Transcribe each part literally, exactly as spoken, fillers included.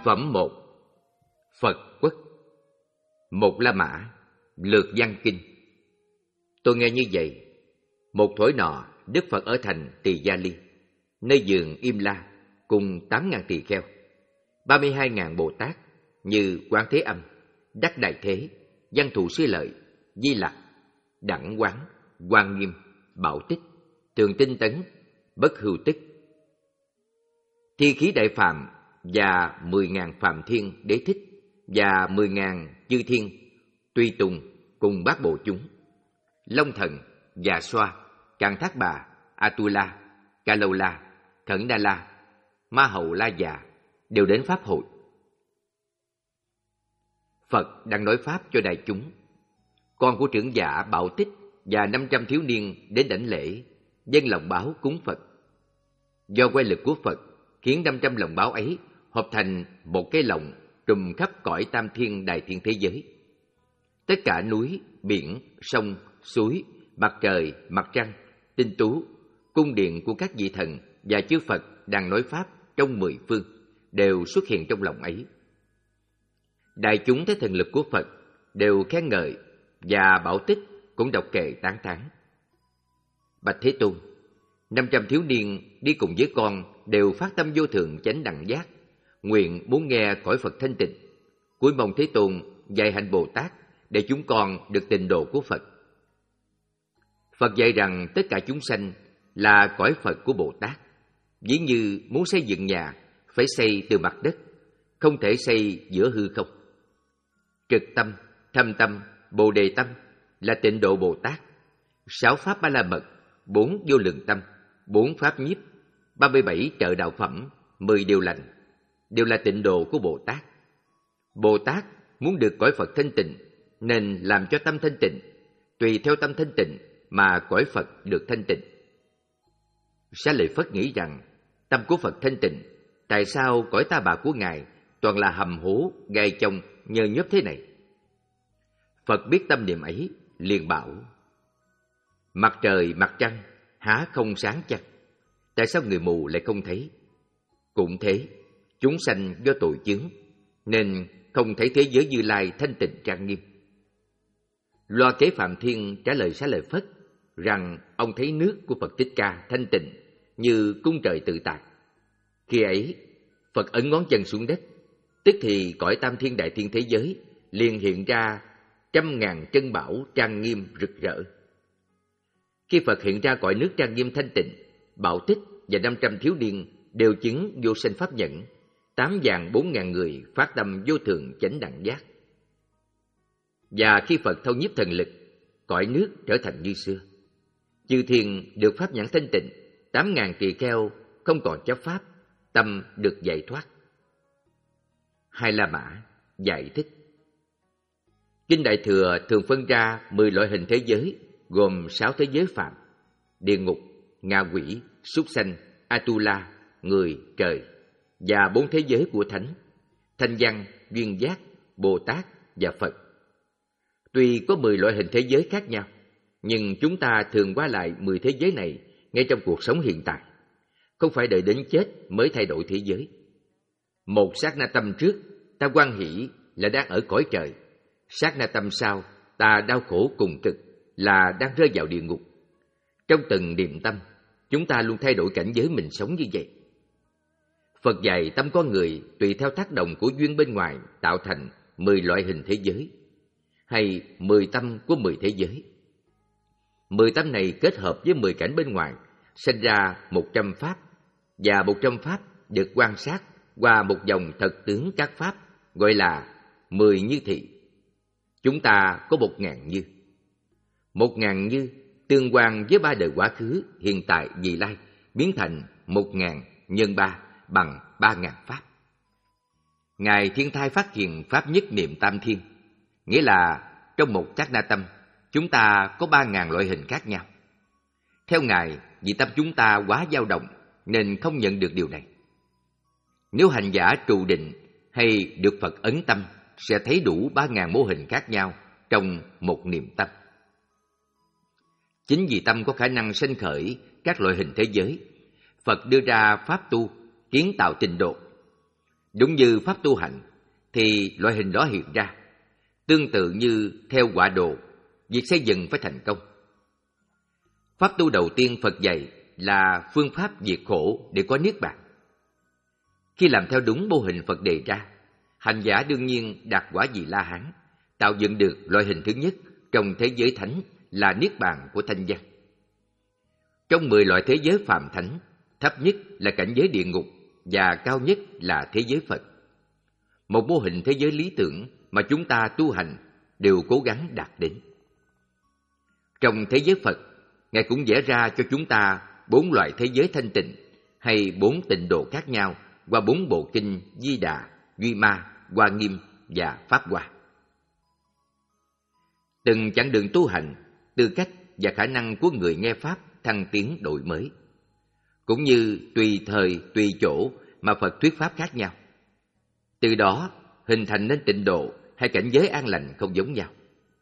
Phẩm một. Phật Quốc. Một La Mã, Lược Văn Kinh. Tôi nghe như vậy. Một thổi nọ, Đức Phật ở thành Tỳ Gia Ly, nơi vườn Im La, cùng tám ngàn tỳ kheo, ba mươi hai ngàn Bồ Tát như Quán Thế Âm, Đắc Đại Thế, Văn Thù Sư Lợi, Di Lặc, Đẳng Quán, Quan Nghiêm, Bảo Tích, Tường Tinh Tấn, Bất Hưu Tích, Thi Khí Đại Phạm và mười ngàn Phạm Thiên Đế Thích và mười ngàn chư thiên Tùy Tùng cùng bát bộ chúng, Long Thần, Dạ Xoa, Càn Thác Bà, Atula, Ca Lâu La, Khẩn Đa La, Ma Hậu La Già đều đến pháp hội. Phật đang nói pháp cho đại chúng. Con của trưởng giả Bảo Tích và năm trăm thiếu niên đến đảnh lễ, dâng lòng báo cúng Phật. Do quay lực của Phật khiến năm trăm lòng báo ấy hợp thành một cái lồng trùm khắp cõi tam thiên đại thiên thế giới. Tất cả núi, biển, sông, suối, mặt trời, mặt trăng, tinh tú, cung điện của các vị thần và chư Phật đang nói pháp trong mười phương đều xuất hiện trong lòng ấy. Đại chúng thấy thần lực của Phật đều khen ngợi, và Bảo Tích cũng đọc kệ tán thán. Bạch Thế Tôn, năm trăm thiếu niên đi cùng với con đều phát tâm vô thượng chánh đẳng giác, nguyện muốn nghe cõi Phật thanh tịnh, cúi mong Thế Tôn dạy hạnh Bồ Tát để chúng con được tịnh độ của Phật. Phật dạy rằng tất cả chúng sanh là cõi Phật của Bồ Tát. Ví như muốn xây dựng nhà, phải xây từ mặt đất, không thể xây giữa hư không. Trực tâm, thâm tâm, Bồ Đề tâm là tịnh độ Bồ Tát. Sáu pháp ba la mật, bốn vô lượng tâm, bốn pháp nhiếp, ba mươi bảy trợ đạo phẩm, mười điều lành đều là tịnh độ của Bồ Tát. Bồ Tát muốn được cõi Phật thanh tịnh nên làm cho tâm thanh tịnh, tùy theo tâm thanh tịnh mà cõi Phật được thanh tịnh. Xá Lợi Phất nghĩ rằng tâm của Phật thanh tịnh, tại sao cõi ta bà của Ngài toàn là hầm hố, gai chông, nhơ nhớp thế này? Phật biết tâm niệm ấy, liền bảo: mặt trời, mặt trăng há không sáng chăng? Tại sao người mù lại không thấy? Cũng thế, chúng sanh do tội chướng nên không thấy thế giới Như Lai thanh tịnh trang nghiêm. Loa Kế Phạm Thiên trả lời Xá Lợi Phất rằng ông thấy nước của Phật Thích Ca thanh tịnh như cung trời tự tại. Khi ấy, Phật ấn ngón chân xuống đất, tức thì cõi tam thiên đại thiên thế giới liền hiện ra trăm ngàn chân bảo trang nghiêm rực rỡ. Khi Phật hiện ra cõi nước trang nghiêm thanh tịnh, Bảo Tích và năm trăm thiếu niên đều chứng vô sanh pháp nhẫn, tám vạn bốn ngàn người phát tâm vô thượng chánh đẳng giác. Và khi Phật thâu nhiếp thần lực, cõi nước trở thành như xưa. Chư thiên được pháp nhãn thanh tịnh, tám ngàn tỳ kheo không còn chấp pháp, tâm được giải thoát. Hai La Mã giải thích. Kinh Đại Thừa thường phân ra mười loại hình thế giới, gồm sáu thế giới phạm: địa ngục, ngạ quỷ, súc sanh, Atula, người, trời, và bốn thế giới của thánh: thanh văn, duyên giác, Bồ Tát và Phật. Tuy có mười loại hình thế giới khác nhau, nhưng chúng ta thường qua lại mười thế giới này ngay trong cuộc sống hiện tại, không phải đợi đến chết mới thay đổi thế giới. Một sát na tâm trước, ta hoan hỷ là đang ở cõi trời; sát na tâm sau, ta đau khổ cùng cực là đang rơi vào địa ngục. Trong từng niệm tâm, chúng ta luôn thay đổi cảnh giới mình sống như vậy. Phật dạy tâm con người tùy theo tác động của duyên bên ngoài tạo thành mười loại hình thế giới, hay mười tâm của mười thế giới. Mười tâm này kết hợp với mười cảnh bên ngoài, sinh ra một trăm pháp, và một trăm pháp được quan sát qua một dòng thật tướng các pháp, gọi là mười như thị. Chúng ta có một ngàn như. Một ngàn như tương quan với ba đời quá khứ, hiện tại, vị lai, biến thành một ngàn nhân ba bằng ba ngàn pháp. Ngài Thiên Thai phát hiện pháp nhất niệm tam thiên, nghĩa là trong một sát na tâm, chúng ta có ba ngàn loại hình khác nhau. Theo Ngài, vì tâm chúng ta quá dao động nên không nhận được điều này. Nếu hành giả trụ định hay được Phật ấn tâm, sẽ thấy đủ ba ngàn mô hình khác nhau trong một niệm tâm. Chính vì tâm có khả năng sinh khởi các loại hình thế giới, Phật đưa ra pháp tu kiến tạo tịnh độ. Đúng như pháp tu hành, thì loại hình đó hiện ra. Tương tự như theo quả đồ, việc xây dựng phải thành công. Pháp tu đầu tiên Phật dạy là phương pháp diệt khổ để có niết bàn. Khi làm theo đúng mô hình Phật đề ra, hành giả đương nhiên đạt quả vị La Hán, tạo dựng được loại hình thứ nhất trong thế giới thánh là niết bàn của thanh văn. Trong mười loại thế giới phàm thánh, thấp nhất là cảnh giới địa ngục và cao nhất là thế giới Phật. Một mô hình thế giới lý tưởng mà chúng ta tu hành đều cố gắng đạt đến. Trong thế giới Phật, Ngài cũng vẽ ra cho chúng ta bốn loại thế giới thanh tịnh hay bốn tịnh độ khác nhau qua bốn bộ kinh Di Đà, Duy Ma, Hoa Nghiêm và Pháp Hoa. Từng chặng đường tu hành, tư cách và khả năng của người nghe Pháp thăng tiến đổi mới. Cũng như tùy thời, tùy chỗ mà Phật thuyết Pháp khác nhau. Từ đó, hình thành nên tịnh độ hay cảnh giới an lành không giống nhau.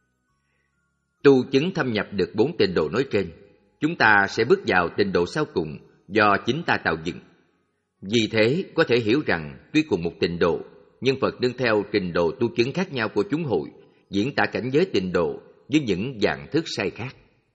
Tu chứng thâm nhập được bốn tịnh độ nói trên, chúng ta sẽ bước vào tịnh độ sau cùng do chính ta tạo dựng. Vì thế, có thể hiểu rằng tuy cùng một tịnh độ, nhưng Phật nương theo trình độ tu chứng khác nhau của chúng hội, diễn tả cảnh giới tịnh độ với những dạng thức sai khác.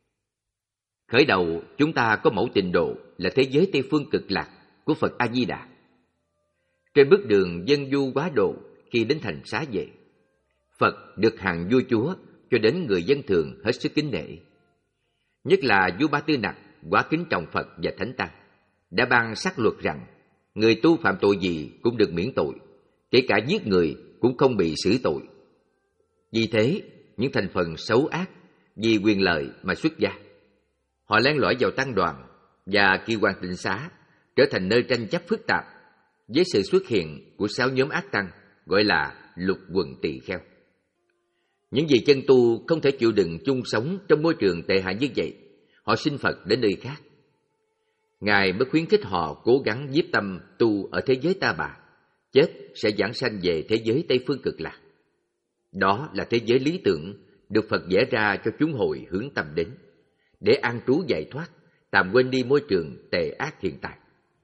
Khởi đầu, chúng ta có mẫu tịnh độ là thế giới Tây Phương Cực Lạc của Phật A-di-đà. Trên bước đường dân du quá độ khi đến thành Xá Vệ, Phật được hàng vua chúa cho đến người dân thường hết sức kính nể. Nhất là vua Ba Tư Nặc quá kính trọng Phật và Thánh Tăng, đã ban sắc luật rằng người tu phạm tội gì cũng được miễn tội, kể cả giết người cũng không bị xử tội. Vì thế, những thành phần xấu ác vì quyền lợi mà xuất gia. Họ len lỏi vào tăng đoàn và kỳ quan tịnh xá, trở thành nơi tranh chấp phức tạp với sự xuất hiện của sáu nhóm ác tăng gọi là lục quần tỳ kheo. Những vị chân tu không thể chịu đựng chung sống trong môi trường tệ hại như vậy, họ xin Phật đến nơi khác. Ngài mới khuyến khích họ cố gắng nhiếp tâm tu ở thế giới Ta Bà, chết sẽ giảng sanh về thế giới Tây Phương Cực Lạc. Đó là thế giới lý tưởng được Phật vẽ ra cho chúng hội hướng tâm đến, để an trú giải thoát, tạm quên đi môi trường tệ ác hiện tại.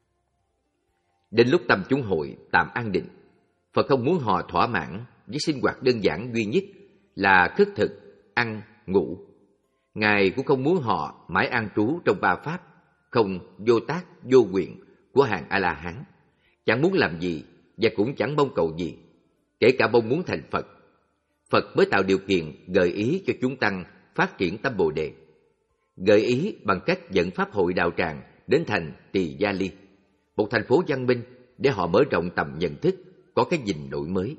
Đến lúc tâm chúng hội tạm an định, Phật không muốn họ thỏa mãn với sinh hoạt đơn giản duy nhất là khất thực, ăn, ngủ. Ngài cũng không muốn họ mãi an trú trong ba pháp, không vô tác, vô nguyện của hàng A-la-hán, chẳng muốn làm gì và cũng chẳng mong cầu gì, kể cả mong muốn thành Phật. Phật mới tạo điều kiện gợi ý cho chúng tăng phát triển tâm Bồ Đề, gợi ý bằng cách dẫn pháp hội đạo tràng đến thành Tỳ Gia Ly, một thành phố văn minh, để họ mở rộng tầm nhận thức, có cái nhìn đổi mới.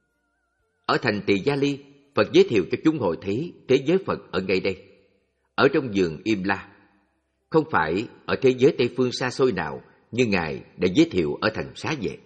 Ở thành Tỳ Gia Ly, Phật giới thiệu cho chúng hội thấy thế giới Phật ở ngay đây, ở trong vườn Im La, không phải ở thế giới Tây Phương xa xôi nào như Ngài đã giới thiệu ở thành Xá Vệ.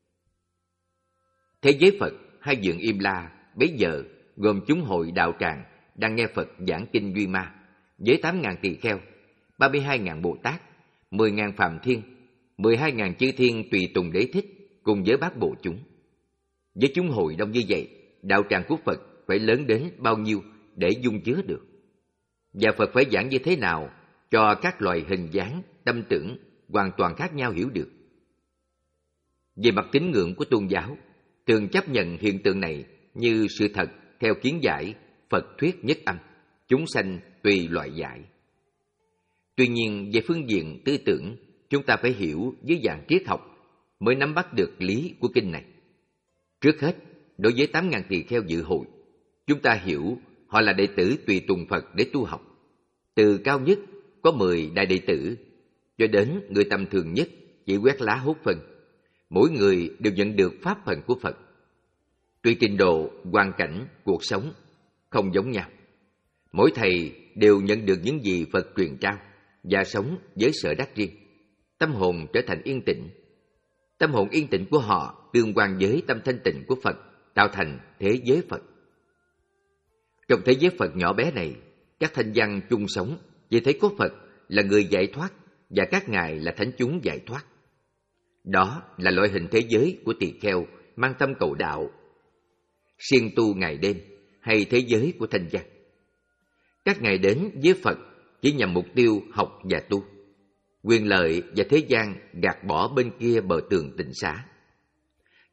Thế giới Phật hay vườn Im La bấy giờ gồm chúng hội đạo tràng đang nghe Phật giảng kinh Duy Ma, với tám ngàn tỳ kheo, ba mươi hai ngàn Bồ Tát, mười ngàn Phạm Thiên, mười hai ngàn chư thiên tùy tùng đế thích cùng với bát bộ chúng. Với chúng hội đông như vậy, đạo tràng của Phật phải lớn đến bao nhiêu để dung chứa được? Và Phật phải giảng như thế nào cho các loài hình dáng, tâm tưởng hoàn toàn khác nhau hiểu được? Về mặt tín ngưỡng của tôn giáo, thường chấp nhận hiện tượng này như sự thật theo kiến giải Phật thuyết nhất âm, chúng sanh tùy loại giải. Tuy nhiên, về phương diện tư tưởng, chúng ta phải hiểu dưới dạng triết học mới nắm bắt được lý của kinh này. Trước hết, đối với tám ngàn tỳ kheo dự hội, chúng ta hiểu họ là đệ tử tùy tùng Phật để tu học. Từ cao nhất có mười đại đệ tử, cho đến người tầm thường nhất chỉ quét lá hốt phân. Mỗi người đều nhận được pháp phần của Phật. Tùy trình độ, hoàn cảnh, cuộc sống không giống nhau. Mỗi thầy đều nhận được những gì Phật truyền trao và sống với sở đắc riêng. Tâm hồn trở thành yên tĩnh. Tâm hồn yên tĩnh của họ tương quan với tâm thanh tịnh của Phật, tạo thành thế giới Phật. Trong thế giới Phật nhỏ bé này, các thanh văn chung sống vì thấy có Phật là người giải thoát và các ngài là thánh chúng giải thoát. Đó là loại hình thế giới của tỳ kheo mang tâm cầu đạo, siêng tu ngày đêm, hay thế giới của thanh văn. Các ngài đến với Phật chỉ nhằm mục tiêu học và tu, quyền lợi và thế gian gạt bỏ bên kia bờ tường tịnh xá.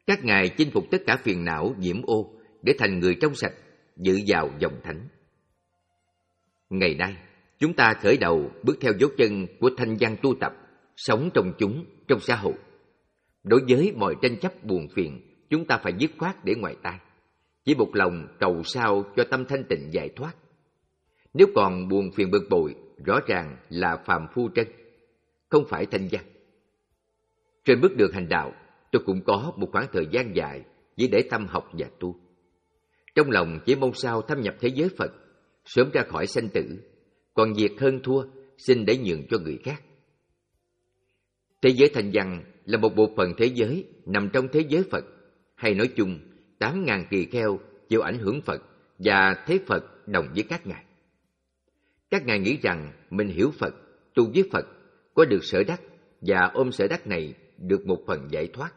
Các ngài chinh phục tất cả phiền não nhiễm ô để thành người trong sạch, dự vào dòng thánh. Ngày nay, chúng ta khởi đầu bước theo dấu chân của thanh văn tu tập, sống trong chúng, trong xã hội. Đối với mọi tranh chấp buồn phiền, chúng ta phải dứt khoát để ngoài tai, chỉ một lòng cầu sao cho tâm thanh tịnh giải thoát. Nếu còn buồn phiền bực bội, rõ ràng là phàm phu trân, không phải thanh văn. Trên bước đường hành đạo, tôi cũng có một khoảng thời gian dài chỉ để tâm học và tu. Trong lòng chỉ mong sao thâm nhập thế giới Phật, sớm ra khỏi sanh tử, còn việc hơn thua xin để nhường cho người khác. Thế giới thanh văn là một bộ phận thế giới nằm trong thế giới Phật, hay nói chung tám ngàn tỳ kheo chịu ảnh hưởng Phật và thấy Phật đồng với các ngài. Các ngài nghĩ rằng mình hiểu Phật, tu với Phật, có được sở đắc và ôm sở đắc này được một phần giải thoát.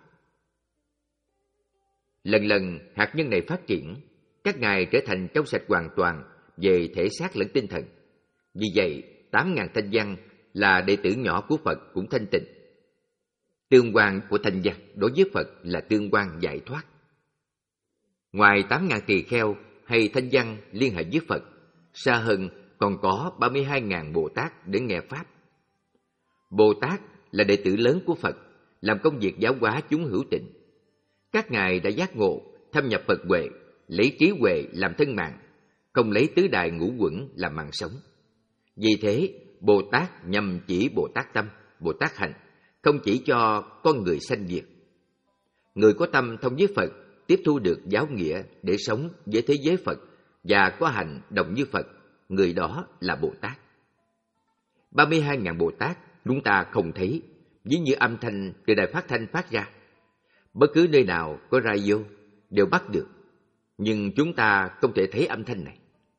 Lần lần hạt nhân này phát triển, các ngài trở thành trong sạch hoàn toàn về thể xác lẫn tinh thần. Vì vậy, tám ngàn thanh văn là đệ tử nhỏ của Phật cũng thanh tịnh. Tương quan của thanh văn đối với Phật là tương quan giải thoát. Ngoài tám ngàn tỳ kheo hay thanh văn liên hệ với Phật, xa hơn còn có ba mươi hai ngàn Bồ Tát để nghe Pháp. Bồ Tát là đệ tử lớn của Phật, làm công việc giáo hóa chúng hữu tình. Các ngài đã giác ngộ, thâm nhập Phật huệ, lấy trí huệ làm thân mạng, không lấy tứ đại ngũ quẩn làm mạng sống. Vì thế, Bồ Tát nhằm chỉ Bồ Tát tâm, Bồ Tát hành, không chỉ cho con người sanh diệt. Người có tâm thông với Phật tiếp thu được giáo nghĩa để sống với thế giới Phật và có hành đồng như Phật, người đó là Bồ Tát. ba mươi hai ngàn Bồ Tát chúng ta không thấy, ví như âm thanh từ đài phát thanh phát ra. Bất cứ nơi nào có radio đều bắt được, nhưng chúng ta không thể thấy âm thanh này.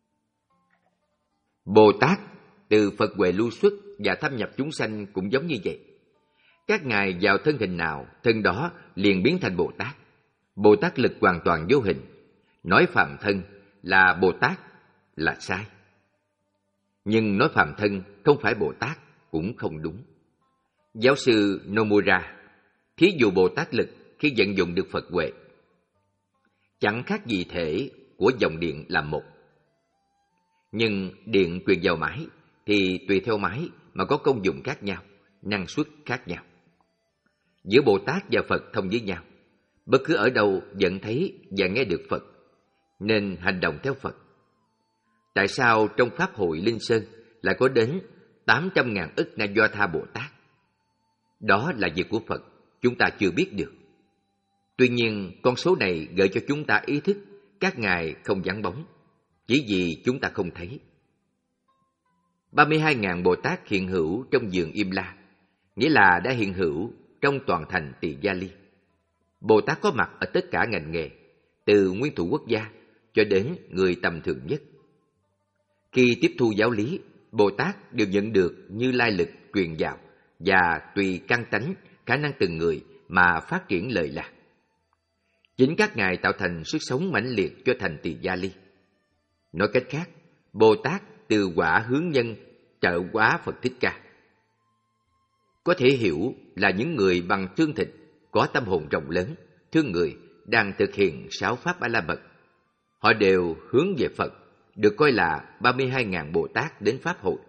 Bồ Tát từ Phật huệ lưu xuất và thâm nhập chúng sanh cũng giống như vậy. Các ngài vào thân hình nào, thân đó liền biến thành Bồ Tát. Bồ Tát lực hoàn toàn vô hình. Nói phàm thân là Bồ Tát là sai. Nhưng nói phàm thân không phải Bồ Tát cũng không đúng. Giáo sư Nomura thí dụ Bồ Tát lực khi vận dụng được Phật huệ chẳng khác gì thể của dòng điện là một. Nhưng điện truyền vào máy thì tùy theo máy mà có công dụng khác nhau, năng suất khác nhau. Giữa Bồ Tát và Phật thông với nhau, bất cứ ở đâu vẫn thấy và nghe được Phật, nên hành động theo Phật. Tại sao trong Pháp hội Linh Sơn lại có đến tám trăm ngàn ức Na Do Tha Bồ Tát? Đó là việc của Phật, chúng ta chưa biết được. Tuy nhiên, con số này gợi cho chúng ta ý thức các ngài không vắng bóng, chỉ vì chúng ta không thấy. ba mươi hai ngàn Bồ Tát hiện hữu trong vườn Im La, nghĩa là đã hiện hữu trong toàn thành Tỳ Gia Ly. Bồ Tát có mặt ở tất cả ngành nghề, từ nguyên thủ quốc gia cho đến người tầm thường nhất. Khi tiếp thu giáo lý, Bồ Tát đều nhận được Như Lai lực truyền vào và tùy căn tánh, khả năng từng người mà phát triển lời lạc. Chính các ngài tạo thành sức sống mãnh liệt cho thành Tỳ Gia Ly. Nói cách khác, Bồ Tát từ quả hướng nhân trợ hóa Phật Thích Ca. Có thể hiểu là những người bằng xương thịt, có tâm hồn rộng lớn, thương người, đang thực hiện sáu pháp A La Mật. Họ đều hướng về Phật, được coi là ba mươi hai ngàn Bồ Tát đến Pháp hội.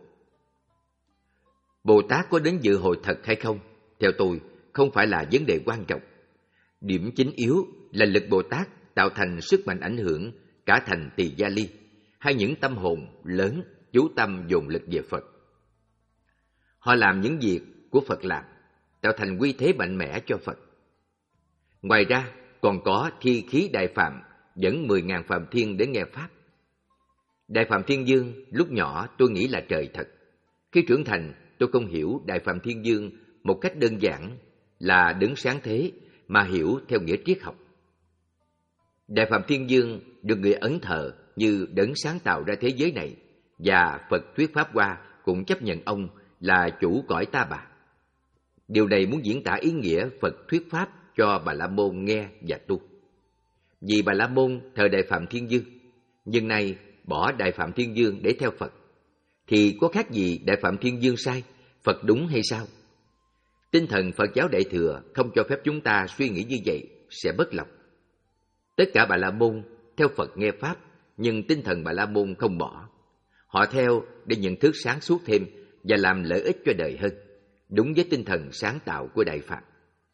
Bồ Tát có đến dự hội thật hay không, theo tôi, không phải là vấn đề quan trọng. Điểm chính yếu là lực Bồ Tát tạo thành sức mạnh ảnh hưởng cả thành Tỳ Gia Ly, hay những tâm hồn lớn chú tâm dồn lực về Phật. Họ làm những việc của Phật làm, tạo thành uy thế mạnh mẽ cho Phật. Ngoài ra, còn có thi khí Đại Phạm dẫn mười ngàn Phạm Thiên đến nghe Pháp. Đại Phạm Thiên Dương lúc nhỏ tôi nghĩ là trời thật. Khi trưởng thành, tôi không hiểu Đại Phạm Thiên Dương một cách đơn giản là đấng sáng thế, mà hiểu theo nghĩa triết học. Đại Phạm Thiên Dương được người Ấn thờ như đấng sáng tạo ra thế giới này, và Phật thuyết Pháp Hoa cũng chấp nhận ông là chủ cõi Ta Bà. Điều này muốn diễn tả ý nghĩa Phật thuyết Pháp cho Bà La Môn nghe và tu. Vì Bà La Môn thờ Đại Phạm Thiên Dương, nhưng nay bỏ Đại Phạm Thiên Dương để theo Phật, thì có khác gì Đại Phạm Thiên Dương sai, Phật đúng hay sao? Tinh thần Phật giáo Đại Thừa không cho phép chúng ta suy nghĩ như vậy, sẽ bất lộc. Tất cả Bà La Môn theo Phật nghe Pháp, nhưng tinh thần Bà La Môn không bỏ. Họ theo để nhận thức sáng suốt thêm và làm lợi ích cho đời hơn, đúng với tinh thần sáng tạo của Đại Pháp.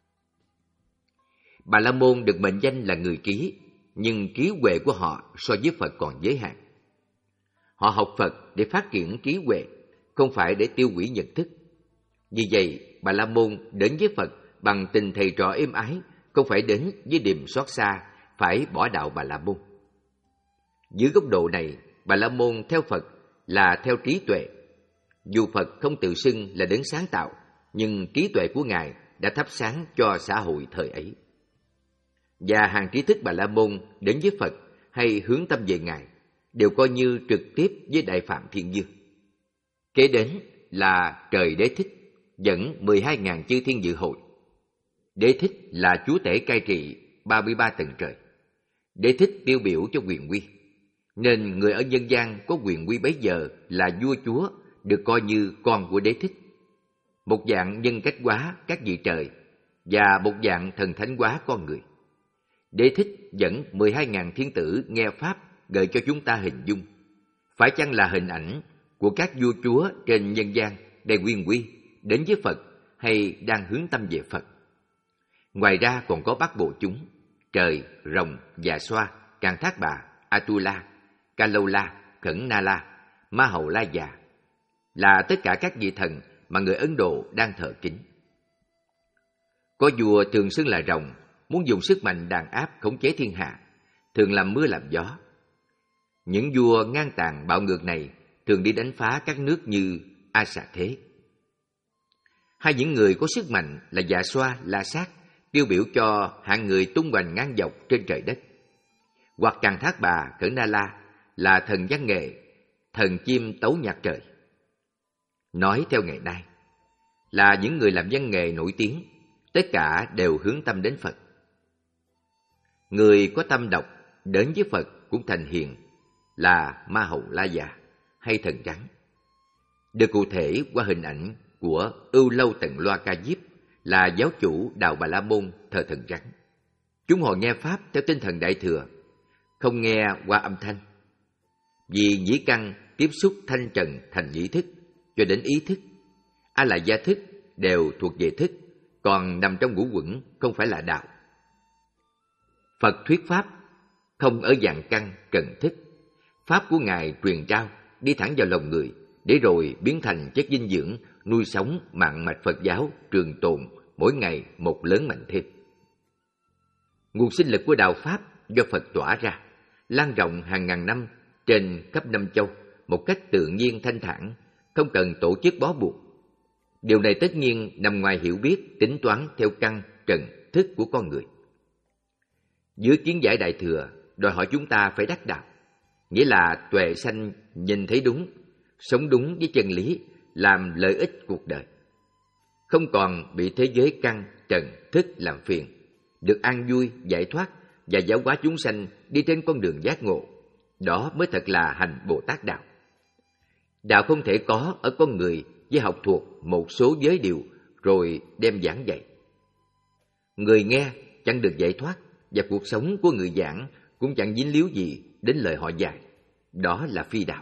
Bà La Môn được mệnh danh là người trí, nhưng trí huệ của họ so với Phật còn giới hạn. Họ học Phật để phát triển trí huệ, không phải để tiêu hủy nhận thức. Vì vậy, Bà La Môn đến với Phật bằng tình thầy trò êm ái, không phải đến với niềm xót xa, phải bỏ đạo Bà La Môn. Dưới góc độ này, Bà La Môn theo Phật là theo trí tuệ. Dù Phật không tự xưng là đấng sáng tạo, nhưng trí tuệ của Ngài đã thắp sáng cho xã hội thời ấy. Và hàng trí thức Bà La Môn đến với Phật hay hướng tâm về Ngài đều coi như trực tiếp với Đại Phạm Thiên Dương. Kế đến là trời Đế Thích, dẫn mười hai nghìn chư thiên dự hội. Đế Thích là chúa tể cai trị ba mươi ba tầng trời. Đế Thích tiêu biểu cho quyền uy, nên người ở nhân gian có quyền uy bấy giờ là vua chúa được coi như con của Đế Thích. Một dạng nhân cách hóa các vị trời và một dạng thần thánh hóa con người. Đế Thích dẫn mười hai nghìn thiên tử nghe Pháp gợi cho chúng ta hình dung. Phải chăng là hình ảnh của các vua chúa trên nhân gian đầy quyền uy đến với Phật hay đang hướng tâm về Phật? Ngoài ra còn có bát bộ chúng, trời, rồng, già xoa, Càn Thác Bà, Atula, Ca Lâu La, Khẩn Na La, Ma Hầu La Già, là tất cả các vị thần mà người Ấn Độ đang thờ kính. Có vua thường xưng là rồng, muốn dùng sức mạnh đàn áp khống chế thiên hạ, thường làm mưa làm gió. Những vua ngang tàn bạo ngược này thường đi đánh phá các nước như A Xà Thế. Hai những người có sức mạnh là Dạ Xoa, La Sát, tiêu biểu cho hạng người tung hoành ngang dọc trên trời đất. Hoặc Càn Thác Bà, Khẩn Na La là thần văn nghệ, thần chim tấu nhạc trời. Nói theo ngày nay, là những người làm văn nghệ nổi tiếng, tất cả đều hướng tâm đến Phật. Người có tâm độc đến với Phật cũng thành hiền, là Ma Hầu La Già hay thần trắng, được cụ thể qua hình ảnh của Ưu Lâu Tần Loa Ca Diếp, là giáo chủ đạo Bà La Môn thờ thần rắn. Chúng họ nghe Pháp theo tinh thần Đại Thừa, không nghe qua âm thanh. Vì nhĩ căn tiếp xúc thanh trần thành nhĩ thức, cho đến ý thức. A La Gia thức đều thuộc về thức, còn nằm trong ngũ quẩn không phải là đạo. Phật thuyết Pháp không ở dạng căn trần thức. Pháp của Ngài truyền trao đi thẳng vào lòng người, để rồi biến thành chất dinh dưỡng nuôi sống mạng mạch Phật giáo trường tồn, mỗi ngày một lớn mạnh thêm. Nguồn sinh lực của đạo Pháp do Phật tỏa ra, lan rộng hàng ngàn năm trên khắp năm châu một cách tự nhiên thanh thản, không cần tổ chức bó buộc. Điều này tất nhiên nằm ngoài hiểu biết, tính toán theo căn trần thức của con người. Dưới kiến giải Đại Thừa, đòi hỏi chúng ta phải đắc đạo, nghĩa là tuệ sanh nhìn thấy đúng, sống đúng với chân lý, làm lợi ích cuộc đời. Không còn bị thế giới căn, trần, thức làm phiền, được an vui, giải thoát và giáo hóa chúng sanh đi trên con đường giác ngộ. Đó mới thật là hành Bồ Tát đạo. Đạo không thể có ở con người với học thuộc một số giới điều rồi đem giảng dạy. Người nghe chẳng được giải thoát, và cuộc sống của người giảng cũng chẳng dính líu gì đến lời họ dạy. Đó là phi đạo.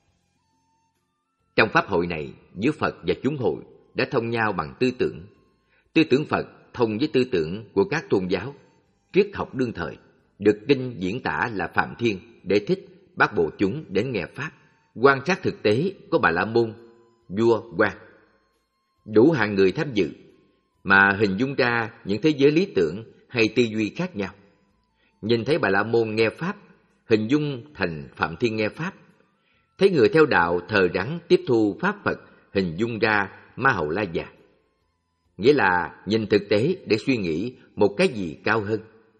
Trong pháp hội này, giữa Phật và chúng hội đã thông nhau bằng tư tưởng. Tư tưởng Phật thông với tư tưởng của các tôn giáo. Triết học đương thời được kinh diễn tả là Phạm Thiên, Đế Thích, bác bộ chúng đến nghe Pháp. Quan sát thực tế có Bà La Môn, vua, quan, đủ hạng người tham dự, mà hình dung ra những thế giới lý tưởng hay tư duy khác nhau. Nhìn thấy Bà La Môn nghe Pháp, hình dung thành Phạm Thiên nghe Pháp. Thấy người theo đạo thờ rắn tiếp thu Pháp Phật, hình dung ra Ma Hầu La Già. Nghĩa là nhìn thực tế để suy nghĩ một cái gì cao hơn.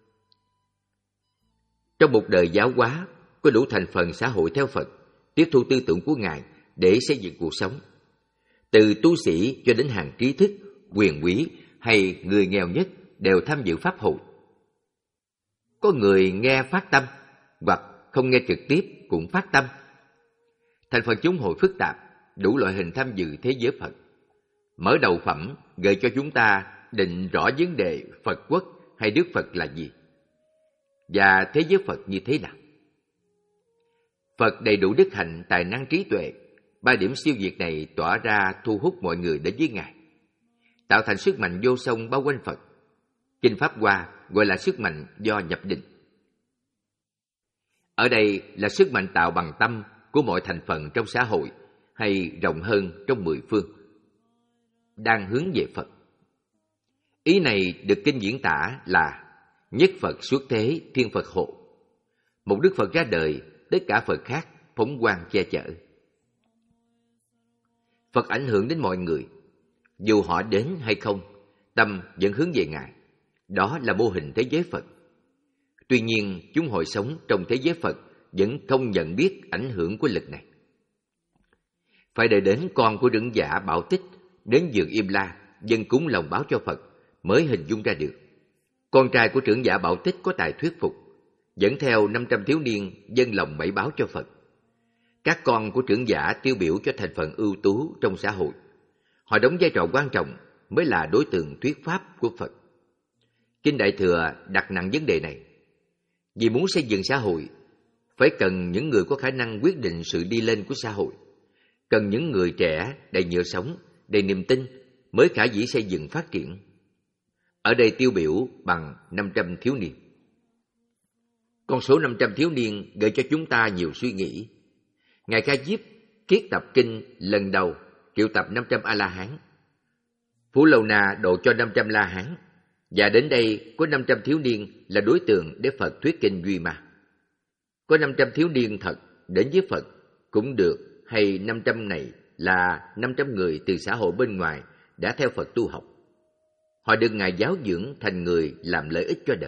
Trong một đời giáo hóa, có đủ thành phần xã hội theo Phật, tiếp thu tư tưởng của Ngài để xây dựng cuộc sống. Từ tu sĩ cho đến hàng trí thức, quyền quý hay người nghèo nhất đều tham dự pháp hội. Có người nghe phát tâm, hoặc không nghe trực tiếp cũng phát tâm. Thành phần chúng hội phức tạp, đủ loại hình tham dự thế giới Phật. Mở đầu phẩm gợi cho chúng ta định rõ vấn đề Phật quốc hay Đức Phật là gì? Và thế giới Phật như thế nào? Phật đầy đủ đức hạnh, tài năng, trí tuệ. Ba điểm siêu việt này tỏa ra thu hút mọi người đến với Ngài, tạo thành sức mạnh vô song bao quanh Phật. Kinh Pháp Hoa gọi là sức mạnh do nhập định. Ở đây là sức mạnh tạo bằng tâm của mọi thành phần trong xã hội, hay rộng hơn trong mười phương, đang hướng về Phật. Ý này được kinh diễn tả là nhất Phật xuất thế, thiên Phật hộ. Một Đức Phật ra đời, tất cả Phật khác phóng quang che chở. Phật ảnh hưởng đến mọi người, dù họ đến hay không, tâm vẫn hướng về Ngài. Đó là mô hình thế giới Phật. Tuy nhiên, chúng hội sống trong thế giới Phật vẫn không nhận biết ảnh hưởng của lực này. Phải đợi đến con của trưởng giả Bảo Tích đến vườn Im La dâng cúng lòng báo cho Phật mới hình dung ra được. Con trai của trưởng giả Bảo Tích có tài thuyết phục, dẫn theo năm trăm thiếu niên dâng lòng bảy báo cho Phật. Các con của trưởng giả tiêu biểu cho thành phần ưu tú trong xã hội. Họ đóng vai trò quan trọng, mới là đối tượng thuyết pháp của Phật. Kinh Đại Thừa đặt nặng vấn đề này. Vì muốn xây dựng xã hội, phải cần những người có khả năng quyết định sự đi lên của xã hội. Cần những người trẻ, đầy nhựa sống, đầy niềm tin, mới khả dĩ xây dựng phát triển. Ở đây tiêu biểu bằng năm trăm thiếu niên. Con số năm trăm thiếu niên gợi cho chúng ta nhiều suy nghĩ. Ngài Ca Diếp kiết tập kinh lần đầu triệu tập năm trăm A-la-hán. Phú Lâu Na độ cho năm trăm La-hán. Và đến đây có năm trăm thiếu niên là đối tượng để Phật thuyết kinh Duy Ma. Có năm trăm thiếu niên thật đến với Phật cũng được, hay năm trăm này là năm trăm người từ xã hội bên ngoài đã theo Phật tu học. Họ được Ngài giáo dưỡng thành người làm lợi ích cho đời.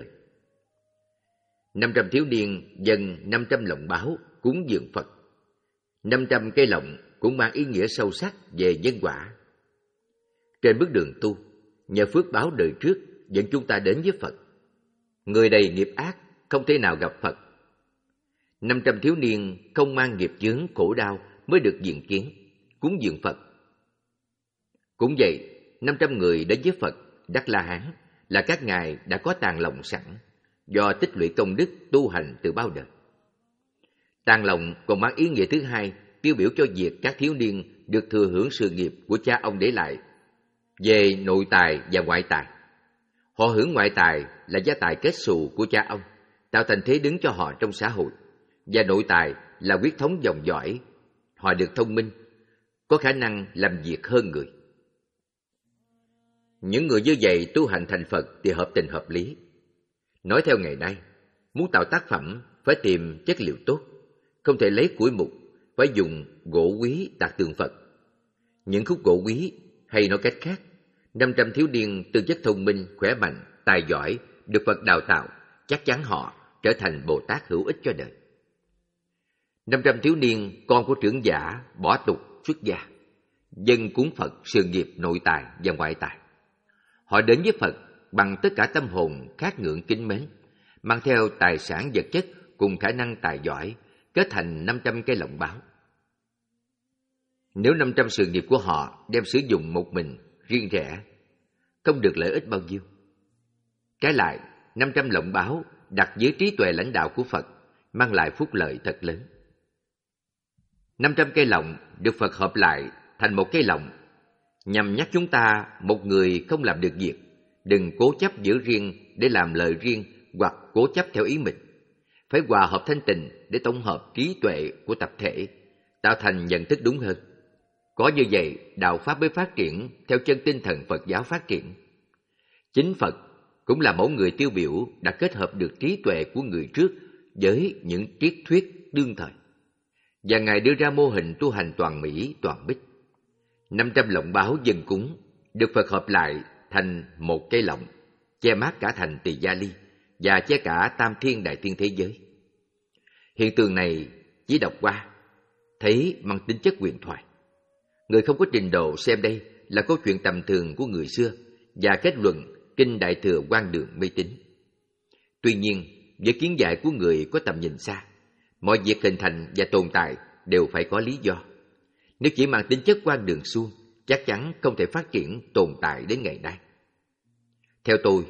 năm trăm thiếu niên dâng năm trăm lọng báo cúng dường Phật. năm trăm cây lọng cũng mang ý nghĩa sâu sắc về nhân quả. Trên bước đường tu, nhờ phước báo đời trước dẫn chúng ta đến với Phật. Người đầy nghiệp ác không thể nào gặp Phật. năm trăm thiếu niên không mang nghiệp chướng khổ đau mới được diện kiến, cúng dường Phật. Cũng vậy, năm trăm người đến với Phật Đắc La Hán là các ngài đã có tàng lòng sẵn, do tích lũy công đức tu hành từ bao đời. Tàng lòng còn mang ý nghĩa thứ hai, tiêu biểu cho việc các thiếu niên được thừa hưởng sự nghiệp của cha ông để lại về nội tài và ngoại tài. Họ hưởng ngoại tài là gia tài kết xù của cha ông, tạo thành thế đứng cho họ trong xã hội, và nội tài là huyết thống dòng dõi. Họ được thông minh, có khả năng làm việc hơn người. Những người như vậy tu hành thành Phật thì hợp tình hợp lý. Nói theo ngày nay, muốn tạo tác phẩm phải tìm chất liệu tốt, không thể lấy củi mục, phải dùng gỗ quý tạc tượng Phật. Những khúc gỗ quý, hay nói cách khác, năm trăm thiếu niên tư chất thông minh, khỏe mạnh, tài giỏi, được Phật đào tạo, chắc chắn họ trở thành Bồ Tát hữu ích cho đời. năm trăm thiếu niên con của trưởng giả bỏ tục xuất gia, dâng cúng Phật sự nghiệp nội tài và ngoại tài. Họ đến với Phật bằng tất cả tâm hồn khát ngưỡng kính mến, mang theo tài sản vật chất cùng khả năng tài giỏi, kết thành năm trăm cây lọng báo. Nếu năm trăm sự nghiệp của họ đem sử dụng một mình, riêng rẽ, không được lợi ích bao nhiêu. Trái lại, năm trăm lọng báo đặt dưới trí tuệ lãnh đạo của Phật, mang lại phúc lợi thật lớn. năm trăm cây lọng được Phật hợp lại thành một cây lọng, nhằm nhắc chúng ta một người không làm được việc, đừng cố chấp giữ riêng để làm lời riêng hoặc cố chấp theo ý mình. Phải hòa hợp thanh tịnh để tổng hợp trí tuệ của tập thể, tạo thành nhận thức đúng hơn. Có như vậy, đạo Pháp mới phát triển theo chân tinh thần Phật giáo phát triển. Chính Phật cũng là mẫu người tiêu biểu đã kết hợp được trí tuệ của người trước với những triết thuyết đương thời. Và Ngài đưa ra mô hình tu hành toàn mỹ, toàn bích. năm trăm lọng báo dân cúng được Phật hợp lại thành một cây lọng, che mát cả thành Tỳ Gia Ly và che cả tam thiên đại thiên thế giới. Hiện tượng này chỉ đọc qua, thấy mang tính chất huyền thoại. Người không có trình độ xem đây là câu chuyện tầm thường của người xưa và kết luận kinh Đại Thừa quan đường mê tín. Tuy nhiên, với kiến giải của người có tầm nhìn xa, mọi việc hình thành và tồn tại đều phải có lý do. Nếu chỉ mang tính chất quan đường suông, chắc chắn không thể phát triển tồn tại đến ngày nay. Theo tôi,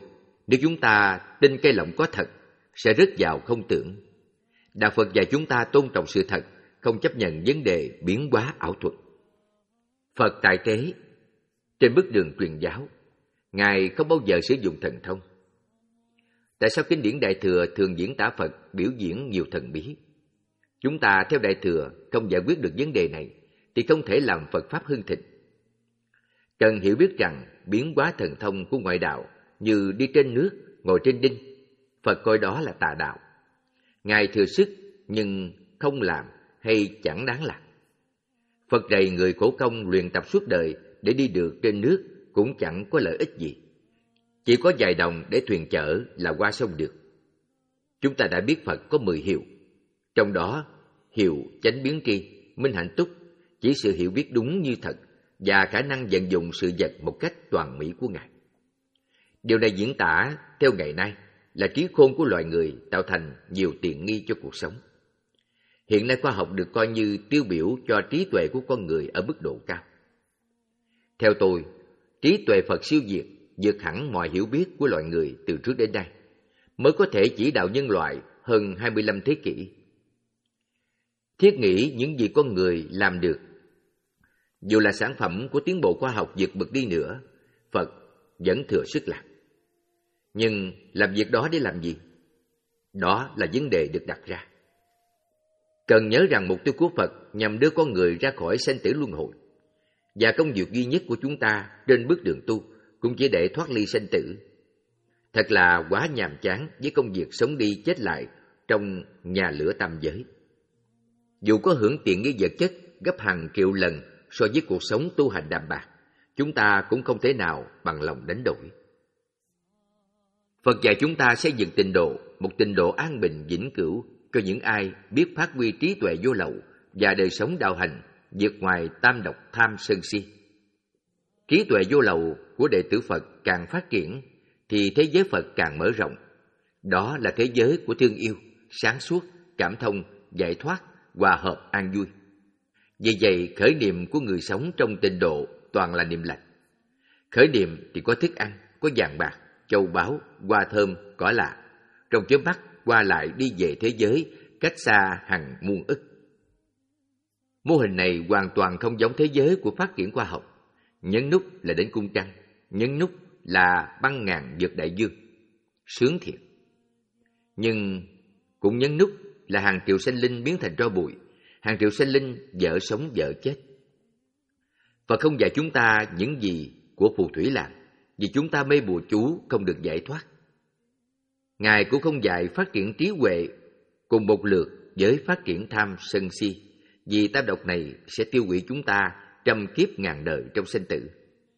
Nếu chúng ta tin cây lọng có thật, sẽ rớt vào không tưởng. Đạo Phật dạy chúng ta tôn trọng sự thật, không chấp nhận vấn đề biến hóa ảo thuật. Phật tại thế, trên bước đường truyền giáo, Ngài không bao giờ sử dụng thần thông. Tại sao kinh điển Đại Thừa thường diễn tả Phật biểu diễn nhiều thần bí? Chúng ta theo Đại Thừa không giải quyết được vấn đề này, thì không thể làm Phật Pháp hưng thịnh. Cần hiểu biết rằng biến hóa thần thông của ngoại đạo như đi trên nước, ngồi trên đinh, Phật coi đó là tà đạo. Ngài thừa sức nhưng không làm hay chẳng đáng làm. Phật dạy người khổ công luyện tập suốt đời để đi được trên nước cũng chẳng có lợi ích gì. Chỉ có vài đồng để thuyền chở là qua sông được. Chúng ta đã biết Phật có mười hiệu. Trong đó, hiệu chánh biến tri, minh hạnh túc, chỉ sự hiểu biết đúng như thật và khả năng vận dụng sự vật một cách toàn mỹ của Ngài. Điều này diễn tả theo ngày nay là trí khôn của loài người tạo thành nhiều tiện nghi cho cuộc sống. Hiện nay khoa học được coi như tiêu biểu cho trí tuệ của con người ở mức độ cao. Theo tôi, trí tuệ Phật siêu việt vượt hẳn mọi hiểu biết của loài người từ trước đến nay, mới có thể chỉ đạo nhân loại hơn hai mươi lăm thế kỷ. Thiết nghĩ những gì con người làm được, dù là sản phẩm của tiến bộ khoa học vượt bậc đi nữa, Phật vẫn thừa sức làm. Nhưng làm việc đó để làm gì? Đó là vấn đề được đặt ra. Cần nhớ rằng mục tiêu của Phật nhằm đưa con người ra khỏi sanh tử luân hồi, và công việc duy nhất của chúng ta trên bước đường tu cũng chỉ để thoát ly sanh tử. Thật là quá nhàm chán với công việc sống đi chết lại trong nhà lửa tam giới. Dù có hưởng tiện nghi vật chất gấp hàng triệu lần so với cuộc sống tu hành đạm bạc, chúng ta cũng không thể nào bằng lòng đánh đổi. Phật dạy chúng ta xây dựng tịnh độ, một tịnh độ an bình vĩnh cửu cho những ai biết phát huy trí tuệ vô lậu và đời sống đạo hành vượt ngoài tam độc tham sân si. Trí tuệ vô lậu của đệ tử Phật càng phát triển thì thế giới Phật càng mở rộng. Đó là thế giới của thương yêu, sáng suốt, cảm thông, giải thoát, hòa hợp, an vui. Vì vậy, khởi niệm của người sống trong tịnh độ toàn là niệm lành. Khởi niệm thì có thức ăn, có vàng bạc, châu báu, hoa thơm, cỏ lạ. Trong chớp mắt qua lại đi về thế giới cách xa hàng muôn ức. Mô hình này hoàn toàn không giống thế giới của phát triển khoa học. Nhấn nút là đến cung trăng, nhấn nút là băng ngàn vượt đại dương. Sướng thiệt. Nhưng cũng nhấn nút là hàng triệu sanh linh biến thành tro bụi, hàng triệu sanh linh vợ sống vợ chết. Phật không dạy chúng ta những gì của phù thủy làm, vì chúng ta mê bùa chú không được giải thoát. Ngài cũng không dạy phát triển trí huệ cùng một lượt với phát triển tham sân si, vì tam độc này sẽ tiêu hủy chúng ta trăm kiếp ngàn đời trong sinh tử.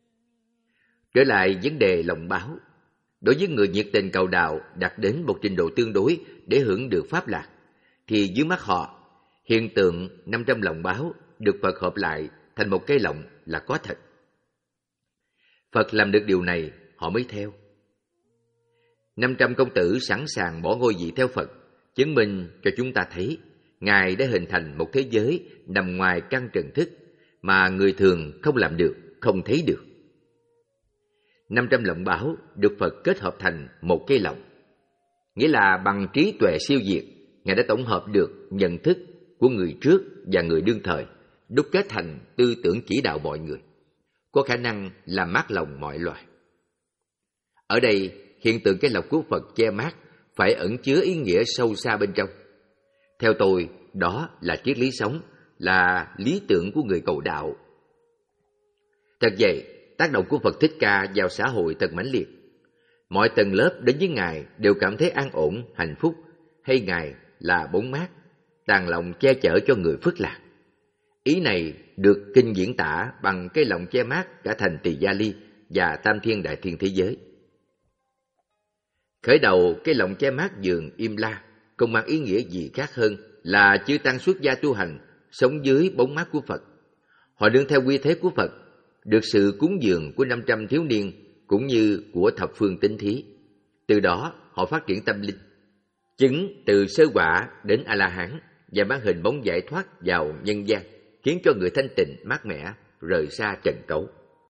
Trở lại vấn đề lòng báo, đối với người nhiệt tình cầu đạo đạt đến một trình độ tương đối để hưởng được pháp lạc, thì dưới mắt họ, hiện tượng năm trăm lòng báo được Phật hợp lại thành một cái lọng là có thật. Phật làm được điều này, họ mới theo. năm trăm công tử sẵn sàng bỏ ngôi vị theo Phật, chứng minh cho chúng ta thấy Ngài đã hình thành một thế giới nằm ngoài căn trần thức mà người thường không làm được, không thấy được. năm trăm lọng báo được Phật kết hợp thành một cây lọng, nghĩa là bằng trí tuệ siêu việt, Ngài đã tổng hợp được nhận thức của người trước và người đương thời, đúc kết thành tư tưởng chỉ đạo mọi người, có khả năng làm mát lòng mọi loài. Ở đây, hiện tượng cái lọc của Phật che mát phải ẩn chứa ý nghĩa sâu xa bên trong. Theo tôi, đó là triết lý sống, là lý tưởng của người cầu đạo. Thật vậy, tác động của Phật Thích Ca vào xã hội thật mãnh liệt. Mọi tầng lớp đến với Ngài đều cảm thấy an ổn, hạnh phúc, hay Ngài là bóng mát, tàn lòng che chở cho người phước lạc. Ý này được kinh diễn tả bằng cái lọng che mát cả thành Tỳ Gia Ly và Tam Thiên Đại Thiên thế giới. Khởi đầu cái lọng che mát giường Im La không mang ý nghĩa gì khác hơn là chư tăng xuất gia tu hành sống dưới bóng mát của Phật. Họ nương theo quy thế của Phật, được sự cúng dường của năm trăm thiếu niên cũng như của thập phương tín thí. Từ đó họ phát triển tâm linh, chứng từ sơ quả đến A-la-hán và mang hình bóng giải thoát vào nhân gian, khiến cho người thanh tịnh mát mẻ rời xa trần cấu.